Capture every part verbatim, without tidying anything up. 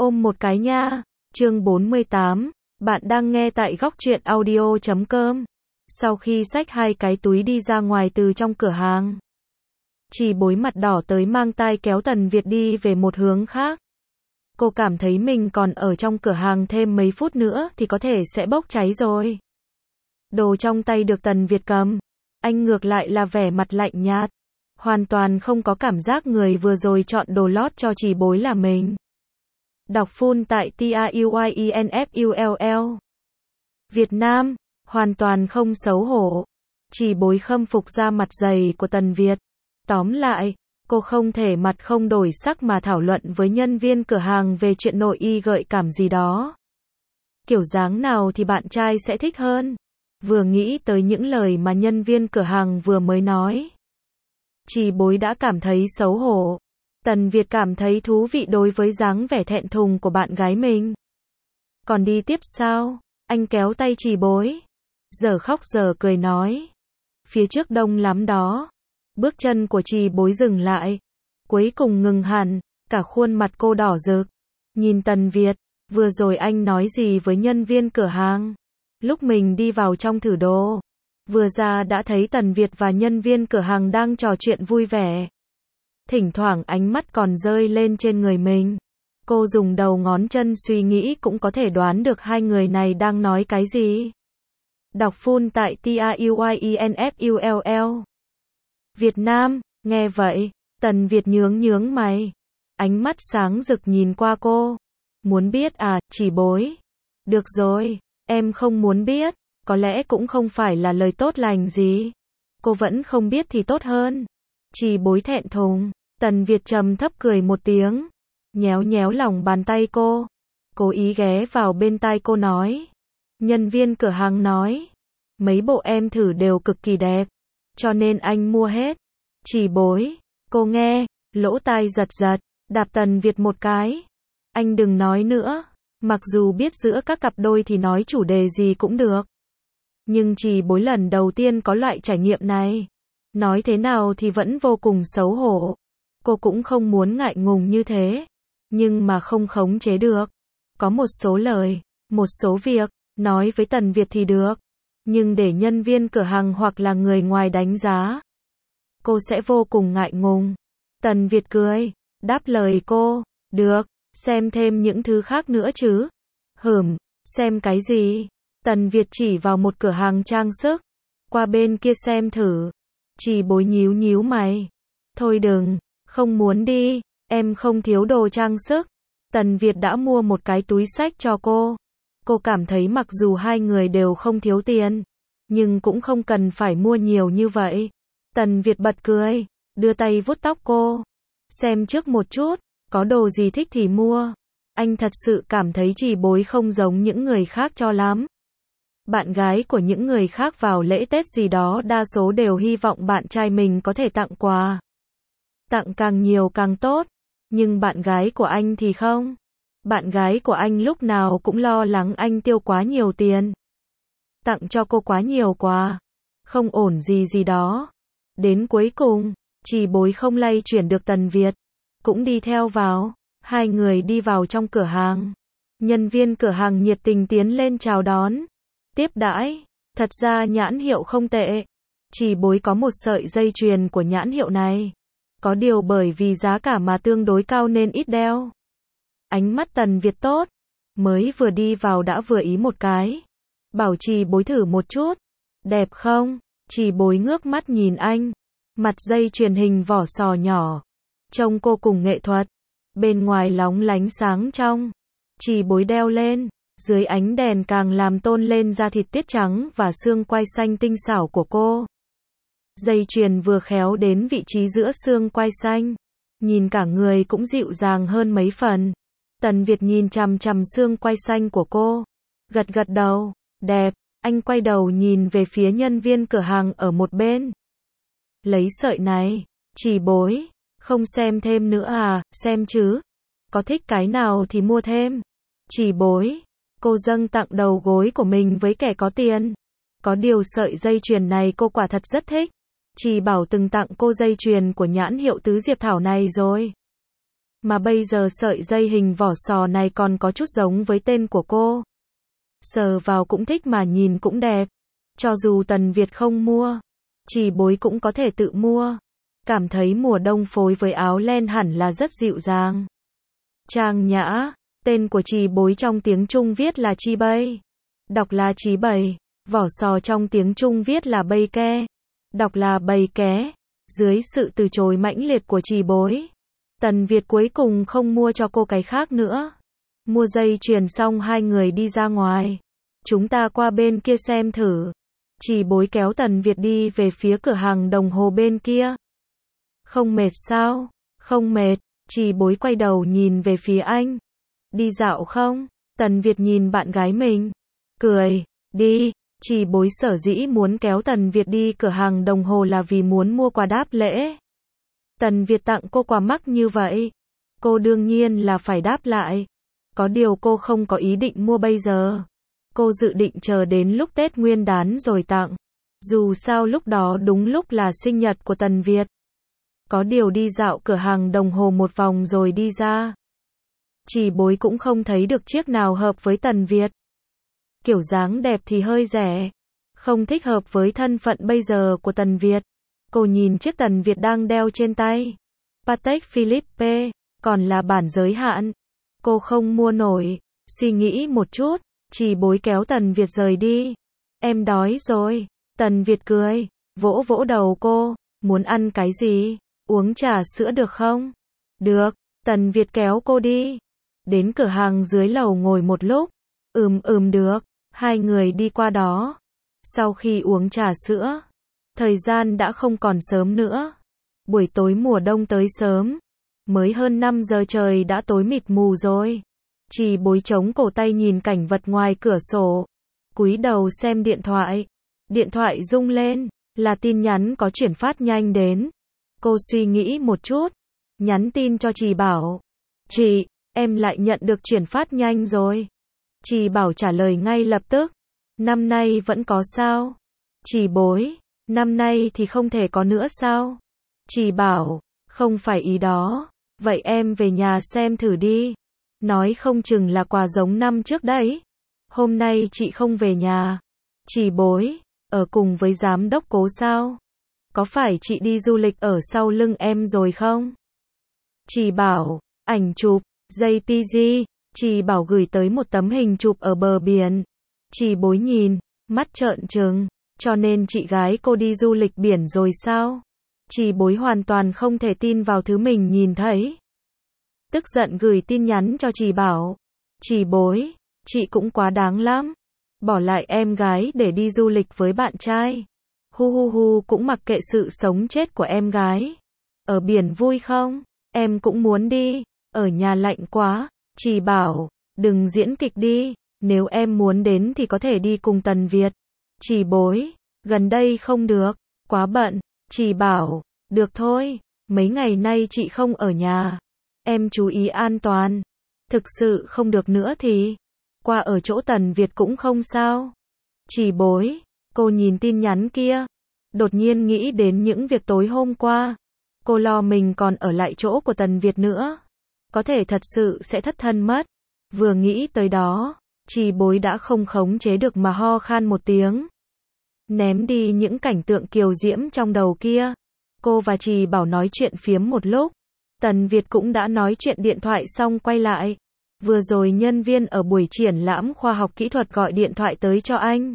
Ôm một cái nha. Chương bốn mươi tám, bạn đang nghe tại góc truyện audio chấm com. Sau khi xách hai cái túi đi ra ngoài từ trong cửa hàng, Trì Bối mặt đỏ tới mang tai kéo Tần Việt đi về một hướng khác. Cô cảm thấy mình còn ở trong cửa hàng thêm mấy phút nữa thì có thể sẽ bốc cháy rồi. Đồ trong tay được Tần Việt cầm, anh ngược lại là vẻ mặt lạnh nhạt, hoàn toàn không có cảm giác người vừa rồi chọn đồ lót cho Trì Bối là mình. Đọc full tại T A U I E N F U L L. Việt Nam, hoàn toàn không xấu hổ. Trì Bối khâm phục ra mặt dày của Tần Việt. Tóm lại, cô không thể mặt không đổi sắc mà thảo luận với nhân viên cửa hàng về chuyện nội y gợi cảm gì đó. Kiểu dáng nào thì bạn trai sẽ thích hơn? Vừa nghĩ tới những lời mà nhân viên cửa hàng vừa mới nói, Trì Bối đã cảm thấy xấu hổ. Tần Việt cảm thấy thú vị đối với dáng vẻ thẹn thùng của bạn gái mình. Còn đi tiếp sao? Anh kéo tay Trì Bối, giờ khóc giờ cười nói. Phía trước đông lắm đó. Bước chân của Trì Bối dừng lại, cuối cùng ngừng hẳn, cả khuôn mặt cô đỏ rực. Nhìn Tần Việt, vừa rồi anh nói gì với nhân viên cửa hàng? Lúc mình đi vào trong thử đồ, vừa ra đã thấy Tần Việt và nhân viên cửa hàng đang trò chuyện vui vẻ. Thỉnh thoảng ánh mắt còn rơi lên trên người mình. Cô dùng đầu ngón chân suy nghĩ cũng có thể đoán được hai người này đang nói cái gì. Đọc full tại T A U I E N F U L L. Việt Nam, nghe vậy, Tần Việt nhướng nhướng mày. Ánh mắt sáng rực nhìn qua cô. Muốn biết à, Trì Bối? Được rồi, em không muốn biết, có lẽ cũng không phải là lời tốt lành gì. Cô vẫn không biết thì tốt hơn. Trì Bối thẹn thùng. Tần Việt trầm thấp cười một tiếng, nhéo nhéo lòng bàn tay cô, cố ý ghé vào bên tai cô nói. Nhân viên cửa hàng nói, mấy bộ em thử đều cực kỳ đẹp, cho nên anh mua hết. Trì Bối, cô nghe, lỗ tai giật giật, đạp Tần Việt một cái. Anh đừng nói nữa, mặc dù biết giữa các cặp đôi thì nói chủ đề gì cũng được. Nhưng Trì Bối lần đầu tiên có loại trải nghiệm này. Nói thế nào thì vẫn vô cùng xấu hổ. Cô cũng không muốn ngại ngùng như thế, nhưng mà không khống chế được. Có một số lời, một số việc, nói với Tần Việt thì được, nhưng để nhân viên cửa hàng hoặc là người ngoài đánh giá, cô sẽ vô cùng ngại ngùng. Tần Việt cười, đáp lời cô, được, xem thêm những thứ khác nữa chứ. Hửm, xem cái gì? Tần Việt chỉ vào một cửa hàng trang sức, qua bên kia xem thử. Trì Bối nhíu nhíu mày. Thôi đừng, không muốn đi, em không thiếu đồ trang sức. Tần Việt đã mua một cái túi xách cho cô. Cô cảm thấy mặc dù hai người đều không thiếu tiền, nhưng cũng không cần phải mua nhiều như vậy. Tần Việt bật cười, đưa tay vuốt tóc cô. Xem trước một chút, có đồ gì thích thì mua. Anh thật sự cảm thấy Trì Bối không giống những người khác cho lắm. Bạn gái của những người khác vào lễ Tết gì đó đa số đều hy vọng bạn trai mình có thể tặng quà. Tặng càng nhiều càng tốt. Nhưng bạn gái của anh thì không. Bạn gái của anh lúc nào cũng lo lắng anh tiêu quá nhiều tiền. Tặng cho cô quá nhiều quà. Không ổn gì gì đó. Đến cuối cùng, Trì Bối không lay chuyển được Tần Việt. Cũng đi theo vào. Hai người đi vào trong cửa hàng. Nhân viên cửa hàng nhiệt tình tiến lên chào đón. Tiếp đãi, thật ra nhãn hiệu không tệ. Trì Bối có một sợi dây chuyền của nhãn hiệu này. Có điều bởi vì giá cả mà tương đối cao nên ít đeo. Ánh mắt Tần Việt tốt, mới vừa đi vào đã vừa ý một cái. Bảo Trì Bối thử một chút. Đẹp không? Trì Bối ngước mắt nhìn anh. Mặt dây chuyền hình vỏ sò nhỏ. Trông cô cùng nghệ thuật. Bên ngoài lóng lánh sáng trong. Trì Bối đeo lên. Dưới ánh đèn càng làm tôn lên da thịt tiết trắng và xương quai xanh tinh xảo của cô. Dây chuyền vừa khéo đến vị trí giữa xương quai xanh. Nhìn cả người cũng dịu dàng hơn mấy phần. Tần Việt nhìn chằm chằm xương quai xanh của cô. Gật gật đầu. Đẹp. Anh quay đầu nhìn về phía nhân viên cửa hàng ở một bên. Lấy sợi này. Trì Bối. Không xem thêm nữa à, xem chứ. Có thích cái nào thì mua thêm. Trì Bối. Cô dâng tặng đầu gối của mình với kẻ có tiền. Có điều sợi dây chuyền này cô quả thật rất thích. Trì Bảo từng tặng cô dây chuyền của nhãn hiệu Tứ Diệp Thảo này rồi. Mà bây giờ sợi dây hình vỏ sò này còn có chút giống với tên của cô. Sờ vào cũng thích mà nhìn cũng đẹp. Cho dù Tần Việt không mua, Trì Bối cũng có thể tự mua. Cảm thấy mùa đông phối với áo len hẳn là rất dịu dàng. Trang nhã, tên của Trì Bối trong tiếng Trung viết là Chi Bây, đọc là Chí Bày. Vỏ sò trong tiếng Trung viết là Bây Ke, đọc là Bày Ké. Dưới sự từ chối mãnh liệt của Trì Bối, Tần Việt cuối cùng không mua cho cô cái khác nữa. Mua dây chuyền xong hai người đi ra ngoài. Chúng ta qua bên kia xem thử. Trì Bối kéo Tần Việt đi về phía cửa hàng đồng hồ bên kia. Không mệt sao? Không mệt. Trì Bối quay đầu nhìn về phía anh. Đi dạo không? Tần Việt nhìn bạn gái mình. Cười. Đi. Trì Bối sở dĩ muốn kéo Tần Việt đi cửa hàng đồng hồ là vì muốn mua quà đáp lễ. Tần Việt tặng cô quà mắc như vậy, cô đương nhiên là phải đáp lại. Có điều cô không có ý định mua bây giờ. Cô dự định chờ đến lúc Tết Nguyên đán rồi tặng. Dù sao lúc đó đúng lúc là sinh nhật của Tần Việt. Có điều đi dạo cửa hàng đồng hồ một vòng rồi đi ra. Trì Bối cũng không thấy được chiếc nào hợp với Tần Việt. Kiểu dáng đẹp thì hơi rẻ, không thích hợp với thân phận bây giờ của Tần Việt. Cô nhìn chiếc Tần Việt đang đeo trên tay. Patek Philippe, còn là bản giới hạn. Cô không mua nổi. Suy nghĩ một chút, Trì Bối kéo Tần Việt rời đi. Em đói rồi. Tần Việt cười, vỗ vỗ đầu cô. Muốn ăn cái gì? Uống trà sữa được không? Được. Tần Việt kéo cô đi. Đến cửa hàng dưới lầu ngồi một lúc. Ừm ừm được. Hai người đi qua đó. Sau khi uống trà sữa, thời gian đã không còn sớm nữa. Buổi tối mùa đông tới sớm. Mới hơn năm giờ trời đã tối mịt mù rồi. Trì Bối chống cổ tay nhìn cảnh vật ngoài cửa sổ. Cúi đầu xem điện thoại. Điện thoại rung lên, là tin nhắn có chuyển phát nhanh đến. Cô suy nghĩ một chút. Nhắn tin cho Trì Bảo. Chị, em lại nhận được chuyển phát nhanh rồi. Trì Bảo trả lời ngay lập tức. Năm nay vẫn có sao? Trì Bối, năm nay thì không thể có nữa sao? Trì Bảo, không phải ý đó. Vậy em về nhà xem thử đi. Nói không chừng là quà giống năm trước đấy. Hôm nay chị không về nhà. Trì Bối, ở cùng với giám đốc Cố sao? Có phải chị đi du lịch ở sau lưng em rồi không? Trì Bảo, ảnh chụp, giây pê giê. Trì Bảo gửi tới một tấm hình chụp ở bờ biển. Trì Bối nhìn, mắt trợn trừng. Cho nên chị gái cô đi du lịch biển rồi sao? Trì Bối hoàn toàn không thể tin vào thứ mình nhìn thấy. Tức giận gửi tin nhắn cho Trì Bảo. Trì Bối, chị cũng quá đáng lắm. Bỏ lại em gái để đi du lịch với bạn trai. Hu hu hu cũng mặc kệ sự sống chết của em gái. Ở biển vui không? Em cũng muốn đi. Ở nhà lạnh quá. Trì Bảo, đừng diễn kịch đi. Nếu em muốn đến thì có thể đi cùng Tần Việt. Trì Bối, gần đây không được. Quá bận. Trì Bảo, được thôi. Mấy ngày nay chị không ở nhà. Em chú ý an toàn. Thực sự không được nữa thì qua ở chỗ Tần Việt cũng không sao. Trì Bối, cô nhìn tin nhắn kia. Đột nhiên nghĩ đến những việc tối hôm qua. Cô lo mình còn ở lại chỗ của Tần Việt nữa. Có thể thật sự sẽ thất thân mất. Vừa nghĩ tới đó, Trì Bối đã không khống chế được mà ho khan một tiếng. Ném đi những cảnh tượng kiều diễm trong đầu kia. Cô và Trì Bảo nói chuyện phiếm một lúc. Tần Việt cũng đã nói chuyện điện thoại xong quay lại. Vừa rồi nhân viên ở buổi triển lãm khoa học kỹ thuật gọi điện thoại tới cho anh.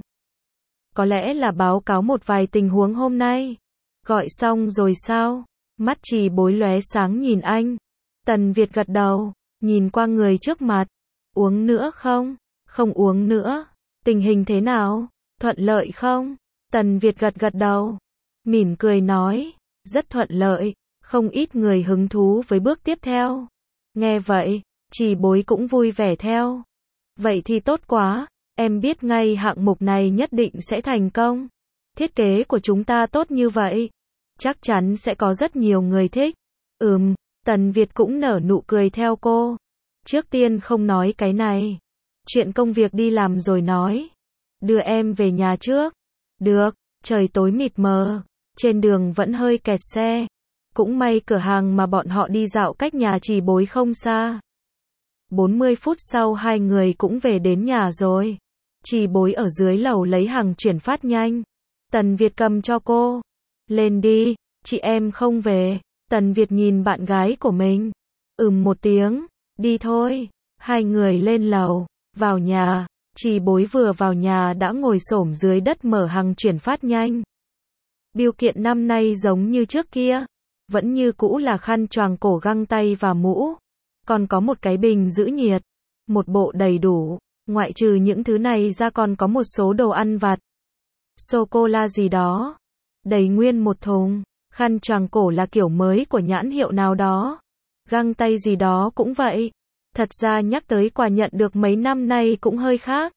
Có lẽ là báo cáo một vài tình huống hôm nay. Gọi xong rồi sao? Mắt Trì Bối lóe sáng nhìn anh. Tần Việt gật đầu, nhìn qua người trước mặt. Uống nữa không? Không uống nữa. Tình hình thế nào? Thuận lợi không? Tần Việt gật gật đầu. Mỉm cười nói. Rất thuận lợi. Không ít người hứng thú với bước tiếp theo. Nghe vậy, Trì Bối cũng vui vẻ theo. Vậy thì tốt quá. Em biết ngay hạng mục này nhất định sẽ thành công. Thiết kế của chúng ta tốt như vậy. Chắc chắn sẽ có rất nhiều người thích. Ừm, Tần Việt cũng nở nụ cười theo cô. Trước tiên không nói cái này. Chuyện công việc đi làm rồi nói. Đưa em về nhà trước. Được, trời tối mịt mờ. Trên đường vẫn hơi kẹt xe. Cũng may cửa hàng mà bọn họ đi dạo cách nhà Trì Bối không xa. bốn mươi phút sau hai người cũng về đến nhà rồi. Trì Bối ở dưới lầu lấy hàng chuyển phát nhanh. Tần Việt cầm cho cô. Lên đi, chị em không về. Tần Việt nhìn bạn gái của mình. Ừm một tiếng, đi thôi. Hai người lên lầu, vào nhà. Trì Bối vừa vào nhà đã ngồi xổm dưới đất mở hàng chuyển phát nhanh. Bưu kiện năm nay giống như trước kia. Vẫn như cũ là khăn choàng cổ, găng tay và mũ. Còn có một cái bình giữ nhiệt. Một bộ đầy đủ. Ngoại trừ những thứ này ra còn có một số đồ ăn vặt. Sô-cô-la gì đó. Đầy nguyên một thùng. Khăn choàng cổ là kiểu mới của nhãn hiệu nào đó. Găng tay gì đó cũng vậy. Thật ra nhắc tới quà nhận được mấy năm nay cũng hơi khác.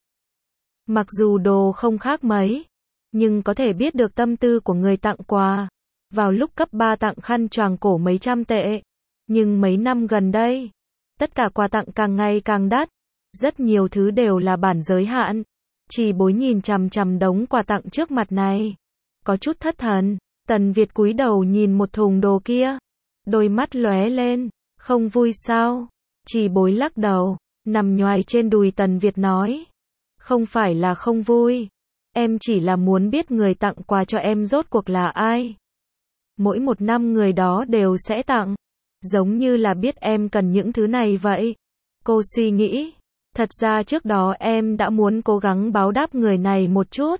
Mặc dù đồ không khác mấy, nhưng có thể biết được tâm tư của người tặng quà. Vào lúc cấp ba tặng khăn choàng cổ mấy trăm tệ. Nhưng mấy năm gần đây, tất cả quà tặng càng ngày càng đắt. Rất nhiều thứ đều là bản giới hạn. Trì Bối nhìn chằm chằm đống quà tặng trước mặt này. Có chút thất thần. Tần Việt cúi đầu nhìn một thùng đồ kia. Đôi mắt lóe lên. Không vui sao? Trì Bối lắc đầu. Nằm nhoài trên đùi Tần Việt nói. Không phải là không vui. Em chỉ là muốn biết người tặng quà cho em rốt cuộc là ai. Mỗi một năm người đó đều sẽ tặng. Giống như là biết em cần những thứ này vậy. Cô suy nghĩ. Thật ra trước đó em đã muốn cố gắng báo đáp người này một chút.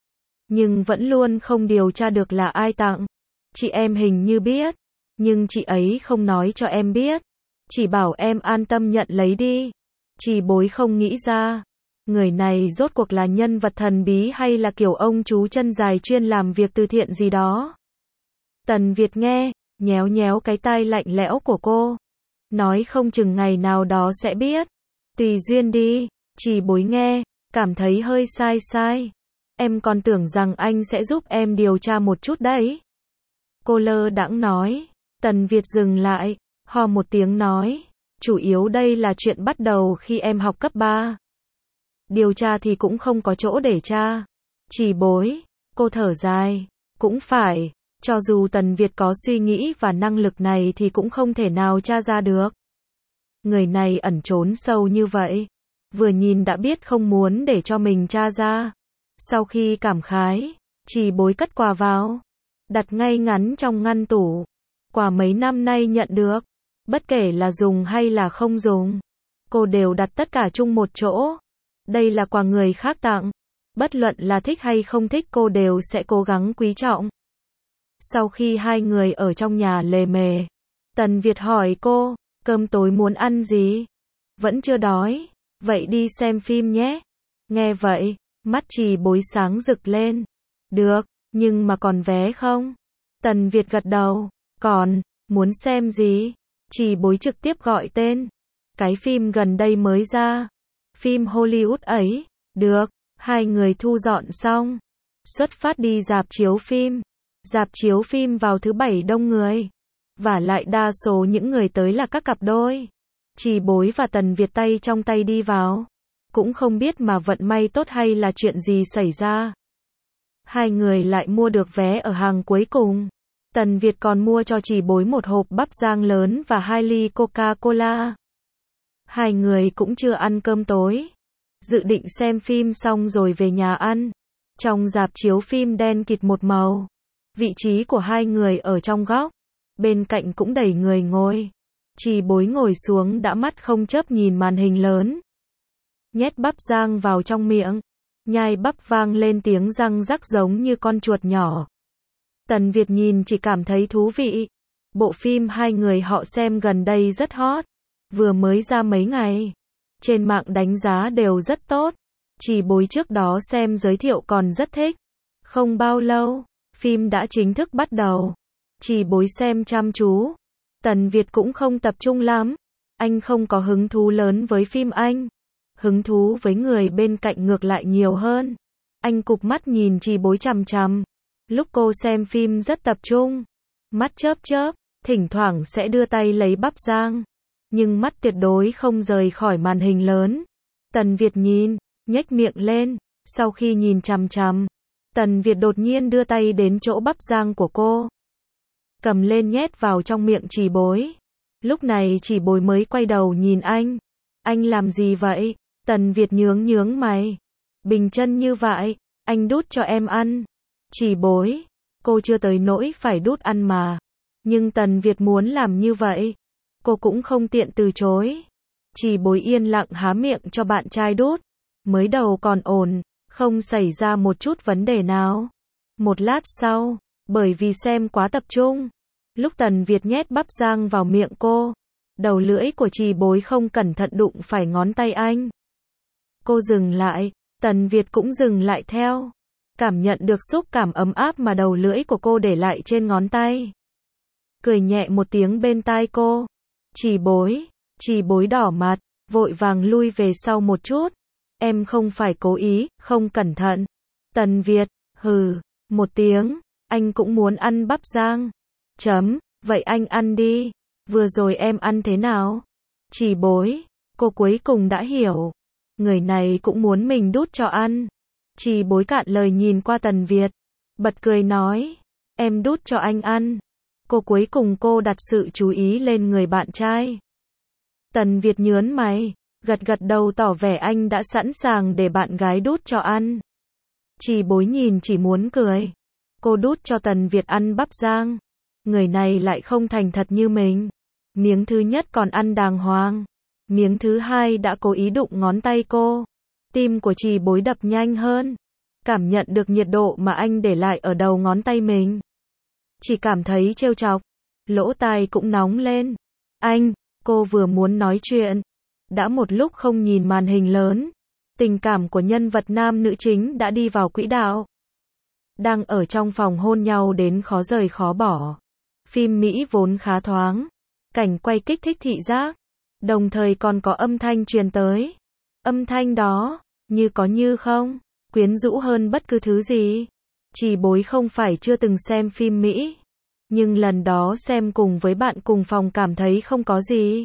Nhưng vẫn luôn không điều tra được là ai tặng. Chị em hình như biết. Nhưng chị ấy không nói cho em biết. Chỉ bảo em an tâm nhận lấy đi. Trì Bối không nghĩ ra. Người này rốt cuộc là nhân vật thần bí hay là kiểu ông chú chân dài chuyên làm việc từ thiện gì đó. Tần Việt nghe, nhéo nhéo cái tai lạnh lẽo của cô. Nói không chừng ngày nào đó sẽ biết. Tùy duyên đi. Trì Bối nghe, cảm thấy hơi sai sai. Em còn tưởng rằng anh sẽ giúp em điều tra một chút đấy. Cô lơ đãng nói. Tần Việt dừng lại, ho một tiếng nói. Chủ yếu đây là chuyện bắt đầu khi em học cấp ba. Điều tra thì cũng không có chỗ để tra. Trì Bối, cô thở dài. Cũng phải, cho dù Tần Việt có suy nghĩ và năng lực này thì cũng không thể nào tra ra được. Người này ẩn trốn sâu như vậy. Vừa nhìn đã biết không muốn để cho mình tra ra. Sau khi cảm khái, Trì Bối cất quà vào. Đặt ngay ngắn trong ngăn tủ. Quà mấy năm nay nhận được. Bất kể là dùng hay là không dùng. Cô đều đặt tất cả chung một chỗ. Đây là quà người khác tặng. Bất luận là thích hay không thích cô đều sẽ cố gắng quý trọng. Sau khi hai người ở trong nhà lề mề, Tần Việt hỏi cô, cơm tối muốn ăn gì? Vẫn chưa đói. Vậy đi xem phim nhé. Nghe vậy, mắt Trì Bối sáng rực lên. Được, nhưng mà còn vé không? Tần Việt gật đầu. Còn, muốn xem gì? Trì Bối trực tiếp gọi tên. Cái phim gần đây mới ra. Phim Hollywood ấy. Được, hai người thu dọn xong. Xuất phát đi rạp chiếu phim. Rạp chiếu phim vào thứ bảy đông người. Vả lại đa số những người tới là các cặp đôi. Trì Bối và Tần Việt tay trong tay đi vào. Cũng không biết mà vận may tốt hay là chuyện gì xảy ra. Hai người lại mua được vé ở hàng cuối cùng. Tần Việt còn mua cho Trì Bối một hộp bắp rang lớn và hai ly Coca-Cola. Hai người cũng chưa ăn cơm tối. Dự định xem phim xong rồi về nhà ăn. Trong rạp chiếu phim đen kịt một màu. Vị trí của hai người ở trong góc. Bên cạnh cũng đầy người ngồi. Trì Bối ngồi xuống đã mắt không chớp nhìn màn hình lớn. Nhét bắp rang vào trong miệng. Nhai bắp vang lên tiếng răng rắc giống như con chuột nhỏ. Tần Việt nhìn chỉ cảm thấy thú vị. Bộ phim hai người họ xem gần đây rất hot. Vừa mới ra mấy ngày. Trên mạng đánh giá đều rất tốt. Trì Bối trước đó xem giới thiệu còn rất thích. Không bao lâu, phim đã chính thức bắt đầu. Trì Bối xem chăm chú. Tần Việt cũng không tập trung lắm. Anh không có hứng thú lớn với phim Anh. Hứng thú với người bên cạnh ngược lại nhiều hơn. Anh cụp mắt nhìn Trì Bối chằm chằm. Lúc cô xem phim rất tập trung. Mắt chớp chớp, thỉnh thoảng sẽ đưa tay lấy bắp rang. Nhưng mắt tuyệt đối không rời khỏi màn hình lớn. Tần Việt nhìn, nhếch miệng lên. Sau khi nhìn chằm chằm, Tần Việt đột nhiên đưa tay đến chỗ bắp rang của cô. cầm lên nhét vào trong miệng Chỉ Bối. Lúc này Chỉ Bối mới quay đầu nhìn anh. Anh làm gì vậy? Tần Việt nhướng nhướng mày. Bình chân như vậy, anh đút cho em ăn. Chỉ Bối, cô chưa tới nỗi phải đút ăn mà. Nhưng Tần Việt muốn làm như vậy, cô cũng không tiện từ chối. Chỉ Bối yên lặng há miệng cho bạn trai đút. Mới đầu còn ổn, không xảy ra một chút vấn đề nào. Một lát sau, bởi vì xem quá tập trung, lúc Tần Việt nhét bắp rang vào miệng cô, đầu lưỡi của Chỉ Bối không cẩn thận đụng phải ngón tay anh. Cô dừng lại, Tần Việt cũng dừng lại theo. Cảm nhận được xúc cảm ấm áp mà đầu lưỡi của cô để lại trên ngón tay. Cười nhẹ một tiếng bên tai cô. Chỉ Bối, Chỉ Bối đỏ mặt, vội vàng lui về sau một chút. Em không phải cố ý, không cẩn thận. Tần Việt, hừ, một tiếng, anh cũng muốn ăn bắp rang. Chấm, vậy anh ăn đi. Vừa rồi em ăn thế nào? Chỉ Bối, cô cuối cùng đã hiểu. Người này cũng muốn mình đút cho ăn. Chỉ Bối cạn lời nhìn qua Tần Việt, bật cười nói, em đút cho anh ăn. Cô cuối cùng cô đặt sự chú ý lên người bạn trai. Tần Việt nhớn mày, gật gật đầu tỏ vẻ anh đã sẵn sàng để bạn gái đút cho ăn. Chỉ Bối nhìn chỉ muốn cười. Cô đút cho Tần Việt ăn bắp rang. Người này lại không thành thật như mình. Miếng thứ nhất còn ăn đàng hoàng. Miếng thứ hai đã cố ý đụng ngón tay cô. Tim của Chỉ Bối đập nhanh hơn. Cảm nhận được nhiệt độ mà anh để lại ở đầu ngón tay mình. Chỉ cảm thấy trêu chọc. Lỗ tai cũng nóng lên. Anh, cô vừa muốn nói chuyện. Đã một lúc không nhìn màn hình lớn. Tình cảm của nhân vật nam nữ chính đã đi vào quỹ đạo. Đang ở trong phòng hôn nhau đến khó rời khó bỏ. Phim Mỹ vốn khá thoáng. Cảnh quay kích thích thị giác. Đồng thời còn có âm thanh truyền tới. Âm thanh đó, như có như không, quyến rũ hơn bất cứ thứ gì. Chỉ Bối không phải chưa từng xem phim Mỹ. Nhưng lần đó xem cùng với bạn cùng phòng cảm thấy không có gì.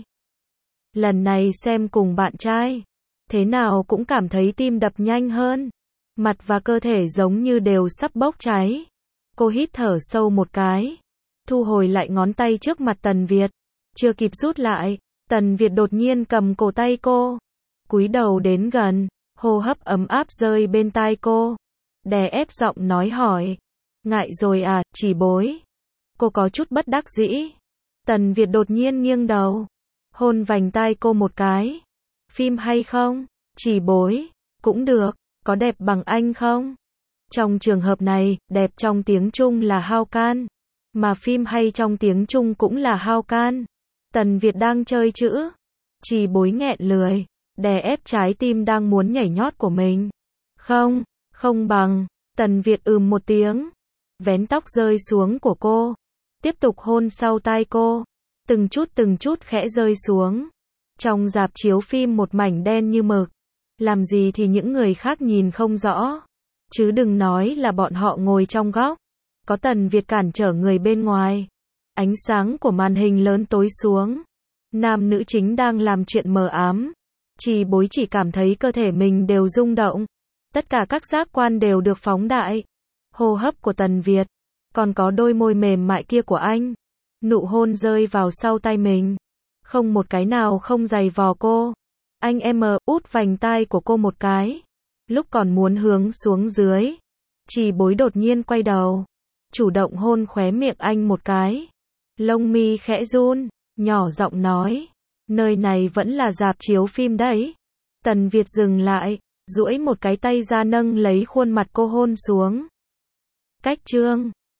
Lần này xem cùng bạn trai. Thế nào cũng cảm thấy tim đập nhanh hơn. Mặt và cơ thể giống như đều sắp bốc cháy. Cô hít thở sâu một cái. Thu hồi lại ngón tay trước mặt Tần Việt. Chưa kịp rút lại, Tần Việt đột nhiên cầm cổ tay cô. Cúi đầu đến gần, hô hấp ấm áp rơi bên tai cô. Đè ép giọng nói hỏi. Ngại rồi à, Chỉ Bối. Cô có chút bất đắc dĩ. Tần Việt đột nhiên nghiêng đầu. Hôn vành tai cô một cái. Phim hay không? Chỉ Bối. Cũng được. Có đẹp bằng anh không? Trong trường hợp này, đẹp trong tiếng Trung là hao can. Mà phim hay trong tiếng Trung cũng là hao can. Tần Việt đang chơi chữ. Chỉ Bối nghẹn lười. Đè ép trái tim đang muốn nhảy nhót của mình. Không, không bằng. Tần Việt ừm một tiếng. Vén tóc rơi xuống của cô. Tiếp tục hôn sau tai cô. Từng chút từng chút khẽ rơi xuống. Trong rạp chiếu phim một mảnh đen như mực. Làm gì thì những người khác nhìn không rõ. Chứ đừng nói là bọn họ ngồi trong góc. Có Tần Việt cản trở người bên ngoài. Ánh sáng của màn hình lớn tối xuống. Nam nữ chính đang làm chuyện mờ ám. Chỉ Bối chỉ cảm thấy cơ thể mình đều rung động. Tất cả các giác quan đều được phóng đại. Hô hấp của Tần Việt. Còn có đôi môi mềm mại kia của anh. Nụ hôn rơi vào sau tay mình. Không một cái nào không giày vò cô. Anh em út vành tai của cô một cái. Lúc còn muốn hướng xuống dưới. Chỉ Bối đột nhiên quay đầu. Chủ động hôn khóe miệng anh một cái. Lông mi khẽ run. Nhỏ giọng nói. Nơi này vẫn là rạp chiếu phim đấy. Tần Việt dừng lại. Duỗi một cái tay ra nâng lấy khuôn mặt cô hôn xuống. Cách chương